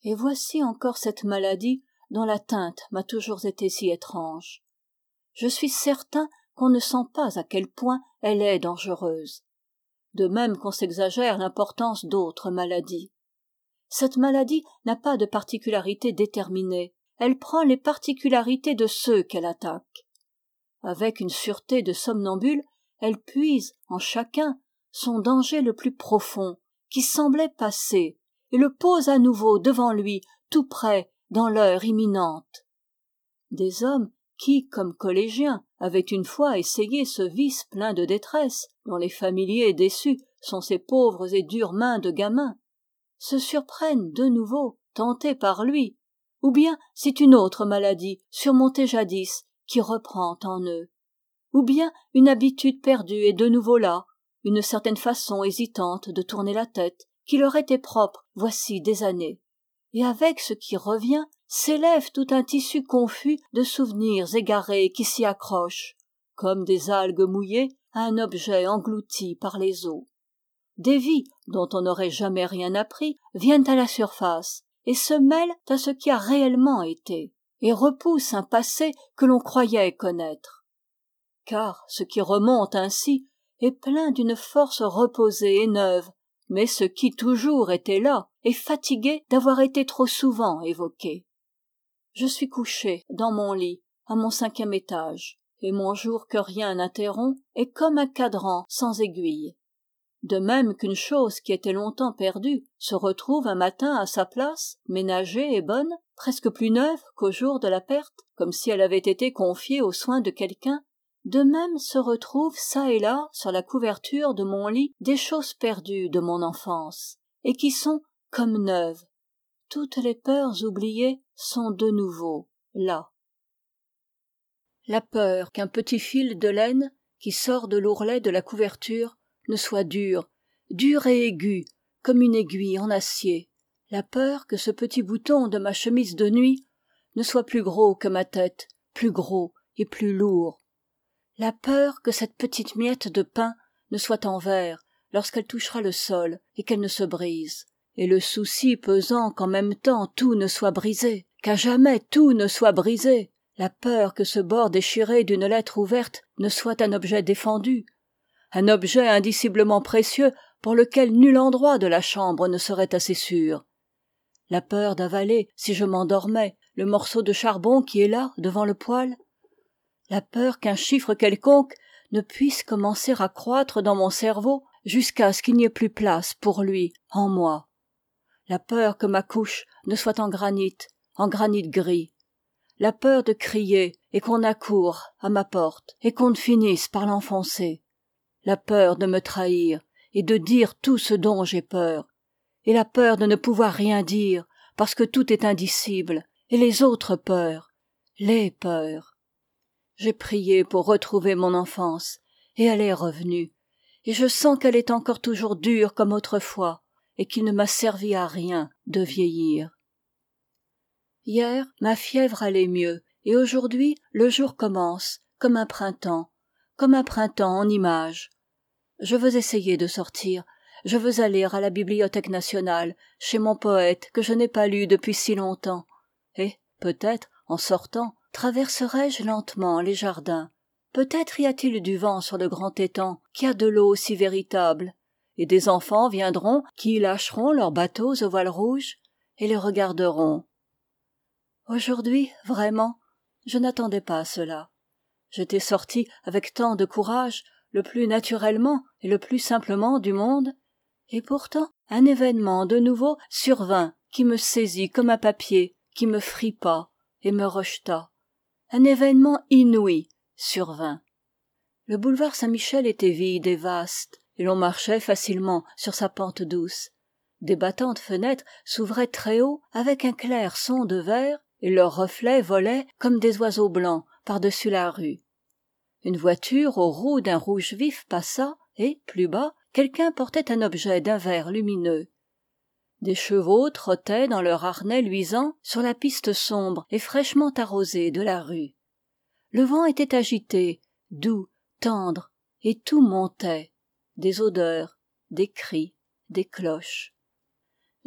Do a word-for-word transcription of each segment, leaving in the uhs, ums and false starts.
Et voici encore cette maladie dont l'atteinte m'a toujours été si étrange. Je suis certain qu'on ne sent pas à quel point elle est dangereuse. De même qu'on s'exagère l'importance d'autres maladies. Cette maladie n'a pas de particularité déterminée, elle prend les particularités de ceux qu'elle attaque. Avec une sûreté de somnambule, elle puise en chacun son danger le plus profond, qui semblait passé, et le pose à nouveau devant lui, tout près, dans l'heure imminente. Des hommes qui, comme collégiens, avaient une fois essayé ce vice plein de détresse, dont les familiers déçus sont ces pauvres et dures mains de gamins, se surprennent de nouveau, tentés par lui, ou bien c'est une autre maladie, surmontée jadis, qui reprend en eux, ou bien une habitude perdue est de nouveau là, une certaine façon hésitante de tourner la tête, qui leur était propre voici des années, et avec ce qui revient, s'élève tout un tissu confus de souvenirs égarés qui s'y accrochent, comme des algues mouillées à un objet englouti par les eaux. Des vies dont on n'aurait jamais rien appris viennent à la surface et se mêlent à ce qui a réellement été, et repoussent un passé que l'on croyait connaître. Car ce qui remonte ainsi est plein d'une force reposée et neuve, mais ce qui toujours était là est fatigué d'avoir été trop souvent évoqué. Je suis couché dans mon lit, à mon cinquième étage, et mon jour que rien n'interrompt est comme un cadran sans aiguille. De même qu'une chose qui était longtemps perdue se retrouve un matin à sa place, ménagée et bonne, presque plus neuve qu'au jour de la perte, comme si elle avait été confiée aux soins de quelqu'un, de même se retrouvent çà et là sur la couverture de mon lit des choses perdues de mon enfance, et qui sont comme neuves. Toutes les peurs oubliées sont de nouveau là. La peur qu'un petit fil de laine qui sort de l'ourlet de la couverture ne soit dur, dur et aigu, comme une aiguille en acier. La peur que ce petit bouton de ma chemise de nuit ne soit plus gros que ma tête, plus gros et plus lourd. La peur que cette petite miette de pain ne soit en verre lorsqu'elle touchera le sol et qu'elle ne se brise. Et le souci pesant qu'en même temps tout ne soit brisé, qu'à jamais tout ne soit brisé. La peur que ce bord déchiré d'une lettre ouverte ne soit un objet défendu, un objet indiciblement précieux pour lequel nul endroit de la chambre ne serait assez sûr. La peur d'avaler, si je m'endormais, le morceau de charbon qui est là, devant le poêle. La peur qu'un chiffre quelconque ne puisse commencer à croître dans mon cerveau jusqu'à ce qu'il n'y ait plus place pour lui, en moi. La peur que ma couche ne soit en granit, en granit gris. La peur de crier et qu'on accourt à ma porte et qu'on ne finisse par l'enfoncer. La peur de me trahir et de dire tout ce dont j'ai peur. Et la peur de ne pouvoir rien dire parce que tout est indicible. Et les autres peurs, les peurs. J'ai prié pour retrouver mon enfance et elle est revenue. Et je sens qu'elle est encore toujours dure comme autrefois et qu'il ne m'a servi à rien de vieillir. Hier, ma fièvre allait mieux et aujourd'hui, le jour commence comme un printemps, comme un printemps en images. Je veux essayer de sortir, je veux aller à la Bibliothèque nationale, chez mon poète que je n'ai pas lu depuis si longtemps. Et, peut-être, en sortant, traverserai-je lentement les jardins. Peut-être y a-t-il du vent sur le grand étang qui a de l'eau si véritable, et des enfants viendront qui y lâcheront leurs bateaux au voile rouge et les regarderont. Aujourd'hui, vraiment, je n'attendais pas cela. J'étais sortie avec tant de courage, le plus naturellement et le plus simplement du monde, et pourtant un événement de nouveau survint qui me saisit comme un papier, qui me fripa et me rejeta. Un événement inouï survint. Le boulevard Saint-Michel était vide et vaste, et l'on marchait facilement sur sa pente douce. Des battantes fenêtres s'ouvraient très haut avec un clair son de verre, et leurs reflets volaient comme des oiseaux blancs par-dessus la rue. Une voiture aux roues d'un rouge vif passa, et, plus bas, quelqu'un portait un objet d'un vert lumineux. Des chevaux trottaient dans leur harnais luisant sur la piste sombre et fraîchement arrosée de la rue. Le vent était agité, doux, tendre, et tout montait. Des odeurs, des cris, des cloches.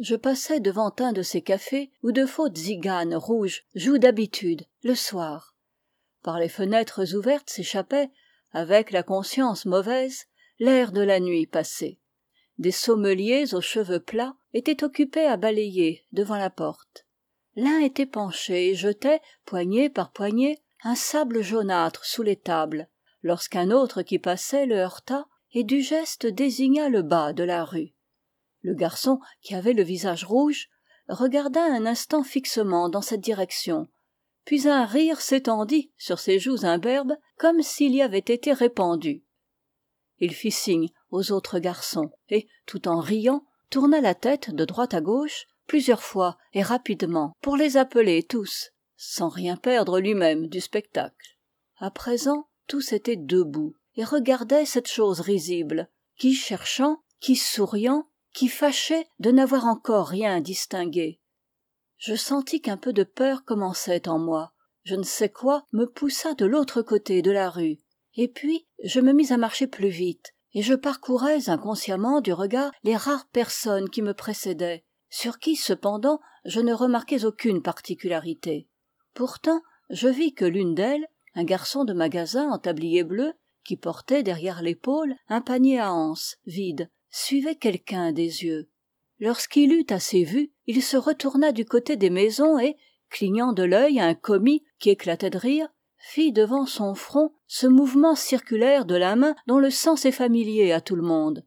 Je passais devant un de ces cafés où de fausses tziganes rouges jouent d'habitude le soir. Par les fenêtres ouvertes s'échappait, avec la conscience mauvaise, l'air de la nuit passée. Des sommeliers aux cheveux plats étaient occupés à balayer devant la porte. L'un était penché et jetait, poignée par poignée, un sable jaunâtre sous les tables, lorsqu'un autre qui passait le heurta et du geste désigna le bas de la rue. Le garçon, qui avait le visage rouge, regarda un instant fixement dans cette direction, puis un rire s'étendit sur ses joues imberbes comme s'il y avait été répandu. Il fit signe aux autres garçons et, tout en riant, tourna la tête de droite à gauche plusieurs fois et rapidement pour les appeler tous, sans rien perdre lui-même du spectacle. À présent, tous étaient debout et regardaient cette chose risible, qui cherchant, qui souriant, qui fâché de n'avoir encore rien distingué. Je sentis qu'un peu de peur commençait en moi. Je ne sais quoi me poussa de l'autre côté de la rue. Et puis, je me mis à marcher plus vite, et je parcourais inconsciemment du regard les rares personnes qui me précédaient, sur qui, cependant, je ne remarquais aucune particularité. Pourtant, je vis que l'une d'elles, un garçon de magasin en tablier bleu, qui portait derrière l'épaule un panier à anse vide, suivait quelqu'un des yeux. Lorsqu'il eut assez vu, il se retourna du côté des maisons et, clignant de l'œil à un commis qui éclatait de rire, fit devant son front ce mouvement circulaire de la main dont le sens est familier à tout le monde.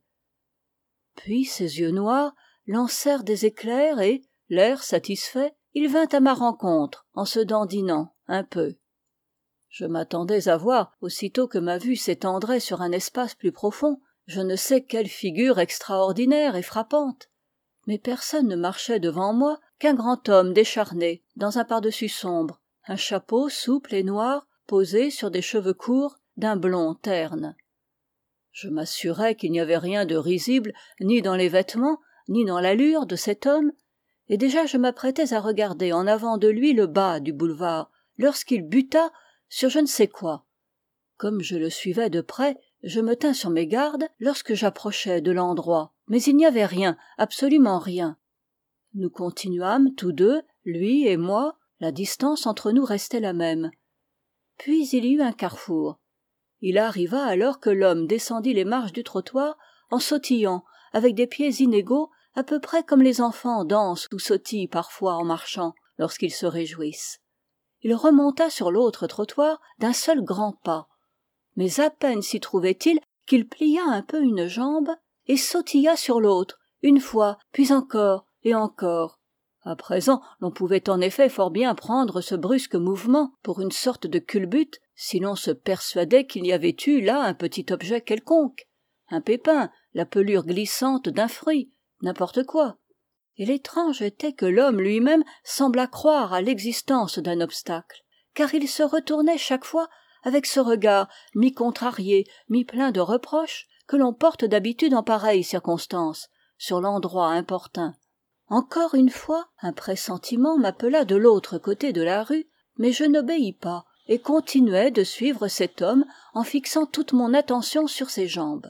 Puis ses yeux noirs lancèrent des éclairs et, l'air satisfait, il vint à ma rencontre en se dandinant un peu. Je m'attendais à voir, aussitôt que ma vue s'étendrait sur un espace plus profond, je ne sais quelle figure extraordinaire et frappante. Mais personne ne marchait devant moi qu'un grand homme décharné, dans un pardessus sombre, un chapeau souple et noir posé sur des cheveux courts d'un blond terne. Je m'assurai qu'il n'y avait rien de risible ni dans les vêtements, ni dans l'allure de cet homme, et déjà je m'apprêtais à regarder en avant de lui le bas du boulevard, lorsqu'il buta sur je ne sais quoi. Comme je le suivais de près, je me tins sur mes gardes lorsque j'approchais de l'endroit, mais il n'y avait rien, absolument rien. Nous continuâmes tous deux, lui et moi, la distance entre nous restait la même. Puis il y eut un carrefour. Il arriva alors que l'homme descendit les marches du trottoir en sautillant, avec des pieds inégaux, à peu près comme les enfants dansent ou sautillent parfois en marchant, lorsqu'ils se réjouissent. Il remonta sur l'autre trottoir d'un seul grand pas, mais à peine s'y trouvait-il qu'il plia un peu une jambe et sautilla sur l'autre, une fois, puis encore et encore. À présent, l'on pouvait en effet fort bien prendre ce brusque mouvement pour une sorte de culbute, si l'on se persuadait qu'il y avait eu là un petit objet quelconque, un pépin, la pelure glissante d'un fruit, n'importe quoi. Et l'étrange était que l'homme lui-même semblât croire à l'existence d'un obstacle, car il se retournait chaque fois avec ce regard mi-contrarié, mi-plein de reproches que l'on porte d'habitude en pareilles circonstances, sur l'endroit importun. Encore une fois, un pressentiment m'appela de l'autre côté de la rue, mais je n'obéis pas et continuai de suivre cet homme en fixant toute mon attention sur ses jambes.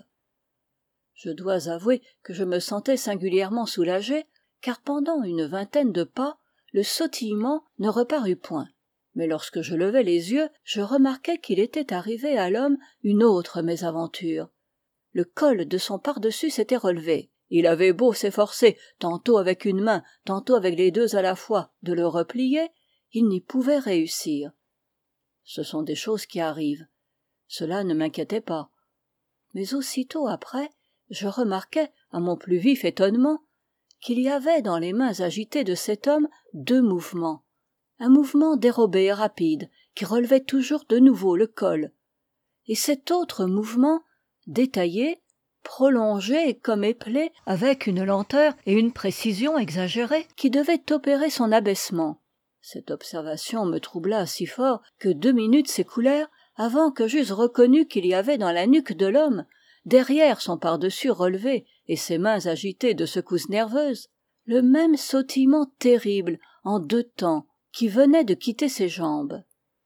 Je dois avouer que je me sentais singulièrement soulagé, car pendant une vingtaine de pas, le sautillement ne reparut point. Mais lorsque je levai les yeux, je remarquai qu'il était arrivé à l'homme une autre mésaventure. Le col de son pardessus s'était relevé. Il avait beau s'efforcer, tantôt avec une main, tantôt avec les deux à la fois, de le replier, il n'y pouvait réussir. Ce sont des choses qui arrivent. Cela ne m'inquiétait pas. Mais aussitôt après, je remarquai, à mon plus vif étonnement, qu'il y avait dans les mains agitées de cet homme deux mouvements. Un mouvement dérobé et rapide, qui relevait toujours de nouveau le col. Et cet autre mouvement, détaillé, prolongé et comme éplé, avec une lenteur et une précision exagérées, qui devaient opérer son abaissement. Cette observation me troubla si fort que deux minutes s'écoulèrent avant que j'eusse reconnu qu'il y avait dans la nuque de l'homme, derrière son pardessus relevé et ses mains agitées de secousses nerveuses, le même sautillement terrible en deux temps qui venait de quitter ses jambes.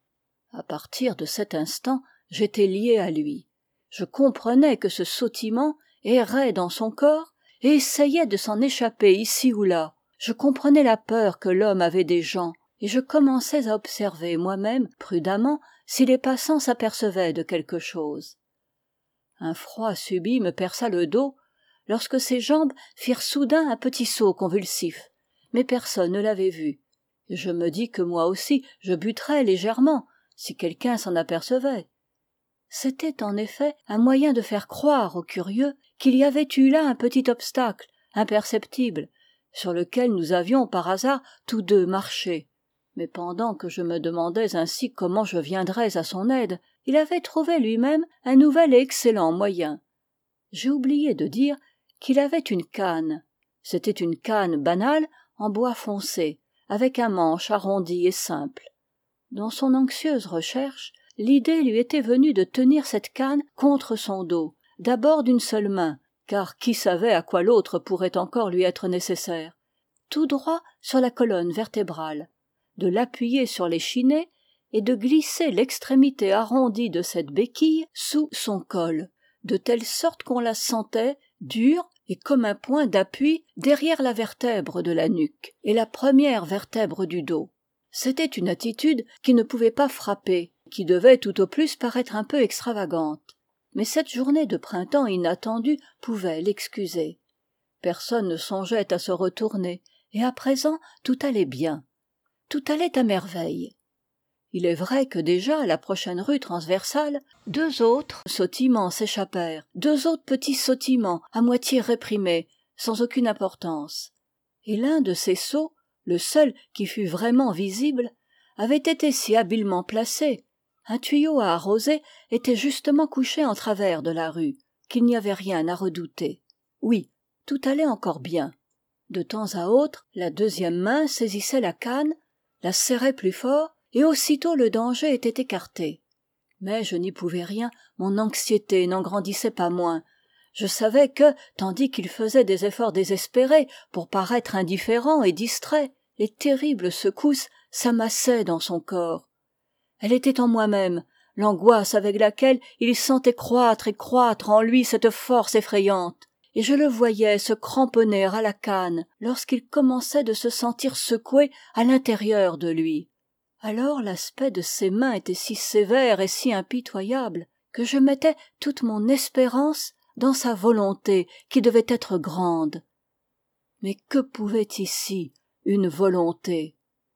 À partir de cet instant, j'étais lié à lui. Je comprenais que ce sautillement errait dans son corps et essayait de s'en échapper ici ou là. Je comprenais la peur que l'homme avait des gens, et je commençais à observer moi-même, prudemment, si les passants s'apercevaient de quelque chose. Un froid subit me perça le dos, lorsque ses jambes firent soudain un petit saut convulsif, mais personne ne l'avait vu. Et je me dis que moi aussi je buterais légèrement, si quelqu'un s'en apercevait. C'était en effet un moyen de faire croire aux curieux qu'il y avait eu là un petit obstacle, imperceptible, sur lequel nous avions par hasard tous deux marché. Mais pendant que je me demandais ainsi comment je viendrais à son aide, il avait trouvé lui-même un nouvel et excellent moyen. J'ai oublié de dire qu'il avait une canne. C'était une canne banale en bois foncé, avec un manche arrondi et simple. Dans son anxieuse recherche, l'idée lui était venue de tenir cette canne contre son dos, d'abord d'une seule main, car qui savait à quoi l'autre pourrait encore lui être nécessaire, tout droit sur la colonne vertébrale, de l'appuyer sur l'échiné et de glisser l'extrémité arrondie de cette béquille sous son col, de telle sorte qu'on la sentait dure et comme un point d'appui derrière la vertèbre de la nuque et la première vertèbre du dos. C'était une attitude qui ne pouvait pas frapper, qui devait tout au plus paraître un peu extravagante. Mais cette journée de printemps inattendue pouvait l'excuser. Personne ne songeait à se retourner, et à présent tout allait bien. Tout allait à merveille. Il est vrai que déjà à la prochaine rue transversale, deux autres sautillements s'échappèrent, deux autres petits sautillements à moitié réprimés, sans aucune importance. Et l'un de ces sauts, le seul qui fût vraiment visible, avait été si habilement placé, un tuyau à arroser était justement couché en travers de la rue, qu'il n'y avait rien à redouter. Oui, tout allait encore bien. De temps à autre, la deuxième main saisissait la canne, la serrait plus fort, et aussitôt le danger était écarté. Mais je n'y pouvais rien, mon anxiété n'en grandissait pas moins. Je savais que, tandis qu'il faisait des efforts désespérés pour paraître indifférent et distrait, les terribles secousses s'amassaient dans son corps. Elle était en moi-même, l'angoisse avec laquelle il sentait croître et croître en lui cette force effrayante, et je le voyais se cramponner à la canne lorsqu'il commençait de se sentir secoué à l'intérieur de lui. Alors l'aspect de ses mains était si sévère et si impitoyable que je mettais toute mon espérance dans sa volonté qui devait être grande. Mais que pouvait ici une volonté?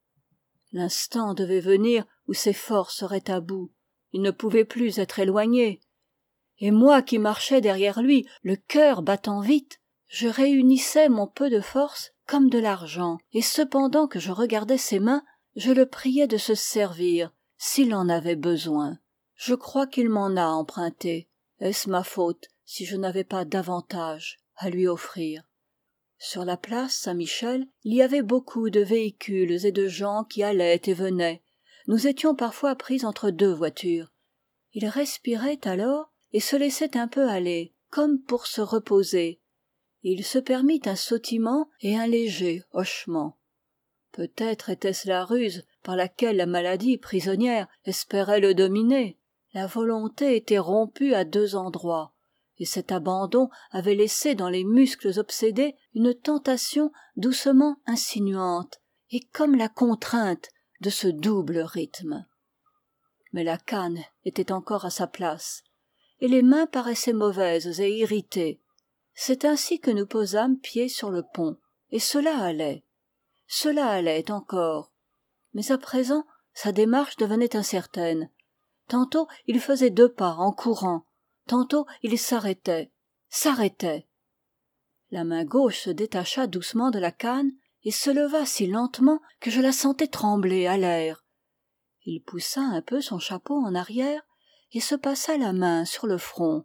L'instant devait venir où ses forces seraient à bout. Il ne pouvait plus être éloigné. Et moi qui marchais derrière lui, le cœur battant vite, je réunissais mon peu de force comme de l'argent, et cependant que je regardais ses mains, je le priais de se servir, s'il en avait besoin. Je crois qu'il m'en a emprunté. Est-ce ma faute si je n'avais pas davantage à lui offrir? Sur la place Saint-Michel, il y avait beaucoup de véhicules et de gens qui allaient et venaient. Nous étions parfois pris entre deux voitures. Il respirait alors et se laissait un peu aller, comme pour se reposer. Et il se permit un sautillement et un léger hochement. Peut-être était-ce la ruse par laquelle la maladie prisonnière espérait le dominer. La volonté était rompue à deux endroits, et cet abandon avait laissé dans les muscles obsédés une tentation doucement insinuante, et comme la contrainte de ce double rythme. Mais la canne était encore à sa place, et les mains paraissaient mauvaises et irritées. C'est ainsi que nous posâmes pied sur le pont, et cela allait. Cela allait encore. Mais à présent, sa démarche devenait incertaine. Tantôt il faisait deux pas en courant, tantôt il s'arrêtait, s'arrêtait. La main gauche se détacha doucement de la canne et se leva si lentement que je la sentais trembler à l'air. Il poussa un peu son chapeau en arrière et se passa la main sur le front.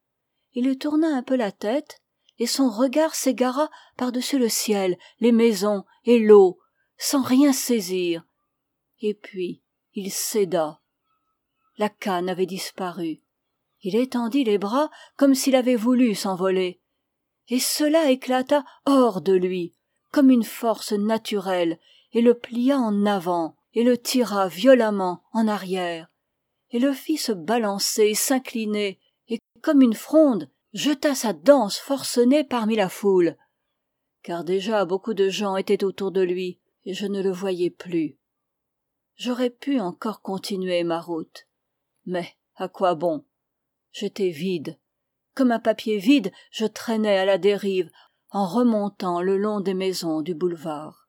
Il tourna un peu la tête et son regard s'égara par-dessus le ciel, les maisons et l'eau, sans rien saisir. Et puis il céda. La canne avait disparu. Il étendit les bras comme s'il avait voulu s'envoler. Et cela éclata hors de lui, comme une force naturelle, et le plia en avant, et le tira violemment en arrière, et le fit se balancer et s'incliner, et comme une fronde, jeta sa danse forcenée parmi la foule, car déjà beaucoup de gens étaient autour de lui et je ne le voyais plus. J'aurais pu encore continuer ma route, mais à quoi bon? J'étais vide. Comme un papier vide, je traînais à la dérive en remontant le long des maisons du boulevard.